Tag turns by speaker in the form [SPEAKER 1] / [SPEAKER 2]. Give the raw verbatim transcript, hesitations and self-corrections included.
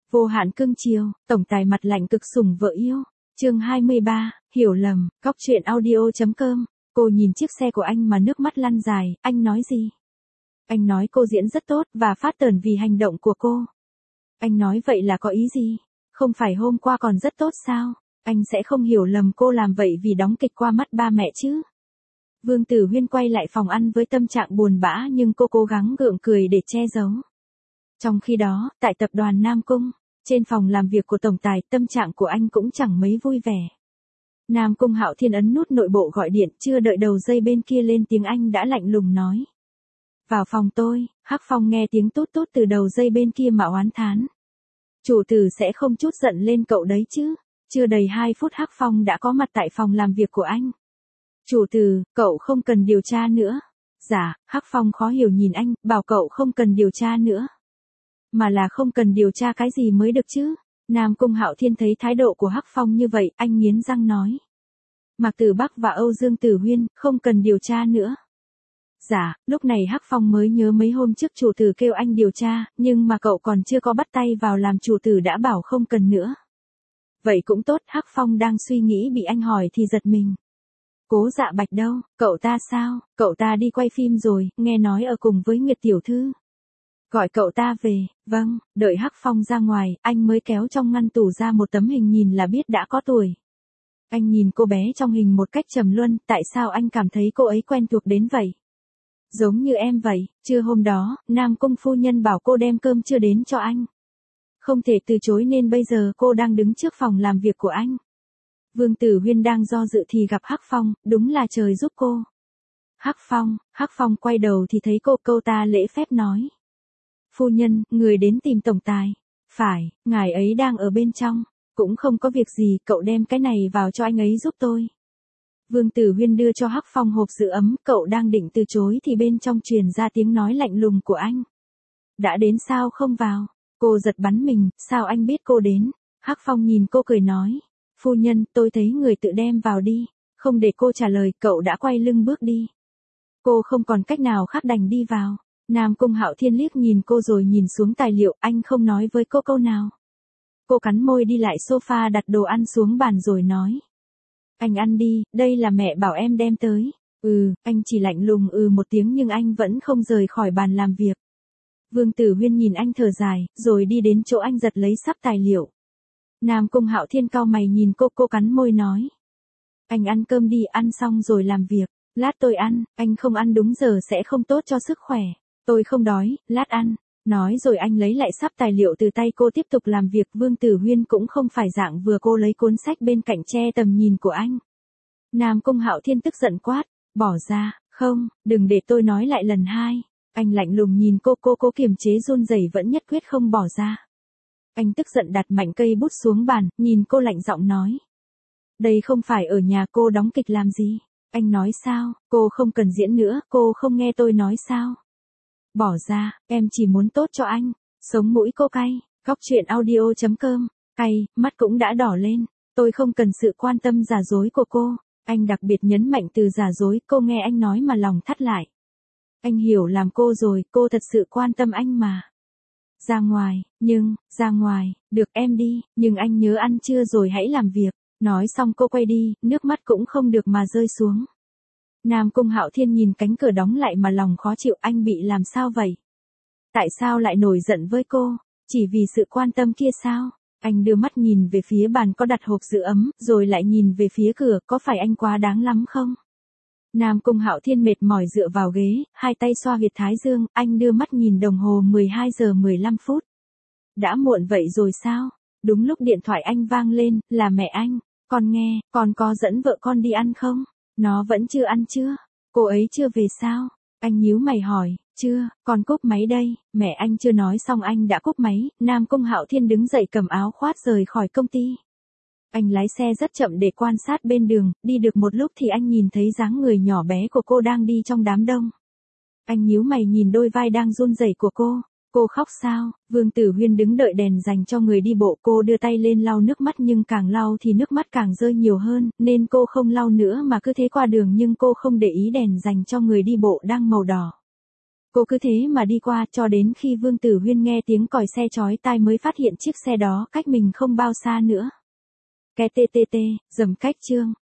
[SPEAKER 1] Vô hạn cưng chiều, tổng tài mặt lạnh cực sủng vợ yêu. Chương hai mươi ba, hiểu lầm, góc truyện audio.com. Cô nhìn chiếc xe của anh mà nước mắt lăn dài, anh nói gì? Anh nói cô diễn rất tốt và phát tởn vì hành động của cô. Anh nói vậy là có ý gì? Không phải hôm qua còn rất tốt sao? Anh sẽ không hiểu lầm cô làm vậy vì đóng kịch qua mắt ba mẹ chứ? Vương Tử Huyên quay lại phòng ăn với tâm trạng buồn bã nhưng cô cố gắng gượng cười để che giấu. Trong khi đó, tại tập đoàn Nam Cung, trên phòng làm việc của tổng tài, tâm trạng của anh cũng chẳng mấy vui vẻ. Nam Cung Hạo Thiên ấn nút nội bộ gọi điện, chưa đợi đầu dây bên kia lên tiếng anh đã lạnh lùng nói. Vào phòng tôi. Hắc Phong nghe tiếng tút tút từ đầu dây bên kia mà oán thán. Chủ tử sẽ không chút giận lên cậu đấy chứ. Chưa đầy hai phút Hắc Phong đã có mặt tại phòng làm việc của anh. Chủ tử, cậu không cần điều tra nữa. Dạ, Hắc Phong khó hiểu nhìn anh, bảo cậu không cần điều tra nữa. Mà là không cần điều tra cái gì mới được chứ? Nam Cung Hạo Thiên thấy thái độ của Hắc Phong như vậy, anh nghiến răng nói. Mạc Tử Bắc và Âu Dương Tử Huyên, không cần điều tra nữa. Dạ, lúc này Hắc Phong mới nhớ mấy hôm trước chủ tử kêu anh điều tra, nhưng mà cậu còn chưa có bắt tay vào làm chủ tử đã bảo không cần nữa. Vậy cũng tốt, Hắc Phong đang suy nghĩ bị anh hỏi thì giật mình. Cố Dạ Bạch đâu, cậu ta sao, cậu ta đi quay phim rồi, nghe nói ở cùng với Nguyệt Tiểu Thư. Gọi cậu ta về. Vâng, đợi Hắc Phong ra ngoài, anh mới kéo trong ngăn tủ ra một tấm hình nhìn là biết đã có tuổi. Anh nhìn cô bé trong hình một cách trầm luân, tại sao anh cảm thấy cô ấy quen thuộc đến vậy? Giống như em vậy, trưa hôm đó, Nam Cung phu nhân bảo cô đem cơm trưa đến cho anh. Không thể từ chối nên bây giờ cô đang đứng trước phòng làm việc của anh. Vương Tử Huyên đang do dự thì gặp Hắc Phong, đúng là trời giúp cô. Hắc Phong, Hắc Phong quay đầu thì thấy cô, câu ta lễ phép nói. Phu nhân, người đến tìm tổng tài. Phải, ngài ấy đang ở bên trong. Cũng không có việc gì, cậu đem cái này vào cho anh ấy giúp tôi. Vương Tử Huyên đưa cho Hắc Phong hộp giữ ấm, cậu đang định từ chối thì bên trong truyền ra tiếng nói lạnh lùng của anh. Đã đến sao không vào? Cô giật bắn mình, sao anh biết cô đến? Hắc Phong nhìn cô cười nói. Phu nhân, tôi thấy người tự đem vào đi. Không để cô trả lời, cậu đã quay lưng bước đi. Cô không còn cách nào khác đành đi vào. Nam Cung Hạo Thiên liếc nhìn cô rồi nhìn xuống tài liệu, anh không nói với cô câu nào. Cô cắn môi đi lại sofa đặt đồ ăn xuống bàn rồi nói. Anh ăn đi, đây là mẹ bảo em đem tới. Ừ, anh chỉ lạnh lùng ừ một tiếng nhưng anh vẫn không rời khỏi bàn làm việc. Vương Tử Huyên nhìn anh thở dài, rồi đi đến chỗ anh giật lấy sắp tài liệu. Nam Cung Hạo Thiên cau mày nhìn cô, cô cắn môi nói. Anh ăn cơm đi, ăn xong rồi làm việc. Lát tôi ăn, anh không ăn đúng giờ sẽ không tốt cho sức khỏe. Tôi không đói, lát ăn. Nói rồi anh lấy lại sắp tài liệu từ tay cô tiếp tục làm việc. Vương Tử Huyên cũng không phải dạng vừa cô lấy cuốn sách bên cạnh che tầm nhìn của anh. Nam Cung Hạo Thiên tức giận quát, bỏ ra, không, đừng để tôi nói lại lần hai. Anh lạnh lùng nhìn cô, cô cố kiềm chế run rẩy vẫn nhất quyết không bỏ ra. Anh tức giận đặt mạnh cây bút xuống bàn, nhìn cô lạnh giọng nói. Đây không phải ở nhà cô đóng kịch làm gì? Anh nói sao, cô không cần diễn nữa, cô không nghe tôi nói sao? Bỏ ra, em chỉ muốn tốt cho anh. Sống mũi cô cay, góc truyện audio.com, cay, mắt cũng đã đỏ lên. Tôi không cần sự quan tâm giả dối của cô. Anh đặc biệt nhấn mạnh từ giả dối, cô nghe anh nói mà lòng thắt lại. Anh hiểu làm cô rồi, cô thật sự quan tâm anh mà. Ra ngoài, nhưng, ra ngoài, được em đi, nhưng anh nhớ ăn trưa rồi hãy làm việc. Nói xong cô quay đi, nước mắt cũng không được mà rơi xuống. Nam Cung Hạo Thiên nhìn cánh cửa đóng lại mà lòng khó chịu, anh bị làm sao vậy? Tại sao lại nổi giận với cô? Chỉ vì sự quan tâm kia sao? Anh đưa mắt nhìn về phía bàn có đặt hộp giữ ấm, rồi lại nhìn về phía cửa, có phải anh quá đáng lắm không? Nam Cung Hạo Thiên mệt mỏi dựa vào ghế, hai tay xoa huyệt thái dương, anh đưa mắt nhìn đồng hồ mười hai giờ mười lăm phút. Đã muộn vậy rồi sao? Đúng lúc điện thoại anh vang lên, là mẹ anh. Con nghe, con có dẫn vợ con đi ăn không? Nó vẫn chưa ăn chưa? Cô ấy chưa về sao? Anh nhíu mày hỏi, chưa, con cúp máy đây. Mẹ anh chưa nói xong anh đã cúp máy. Nam Cung Hạo Thiên đứng dậy cầm áo khoác rời khỏi công ty. Anh lái xe rất chậm để quan sát bên đường, đi được một lúc thì anh nhìn thấy dáng người nhỏ bé của cô đang đi trong đám đông. Anh nhíu mày nhìn đôi vai đang run rẩy của cô. Cô khóc sao? Vương Tử Huyên đứng đợi đèn dành cho người đi bộ, cô đưa tay lên lau nước mắt nhưng càng lau thì nước mắt càng rơi nhiều hơn, nên cô không lau nữa mà cứ thế qua đường nhưng cô không để ý đèn dành cho người đi bộ đang màu đỏ. Cô cứ thế mà đi qua cho đến khi Vương Tử Huyên nghe tiếng còi xe chói tai mới phát hiện chiếc xe đó cách mình không bao xa nữa. Cái tê tê tê, dầm cách chương.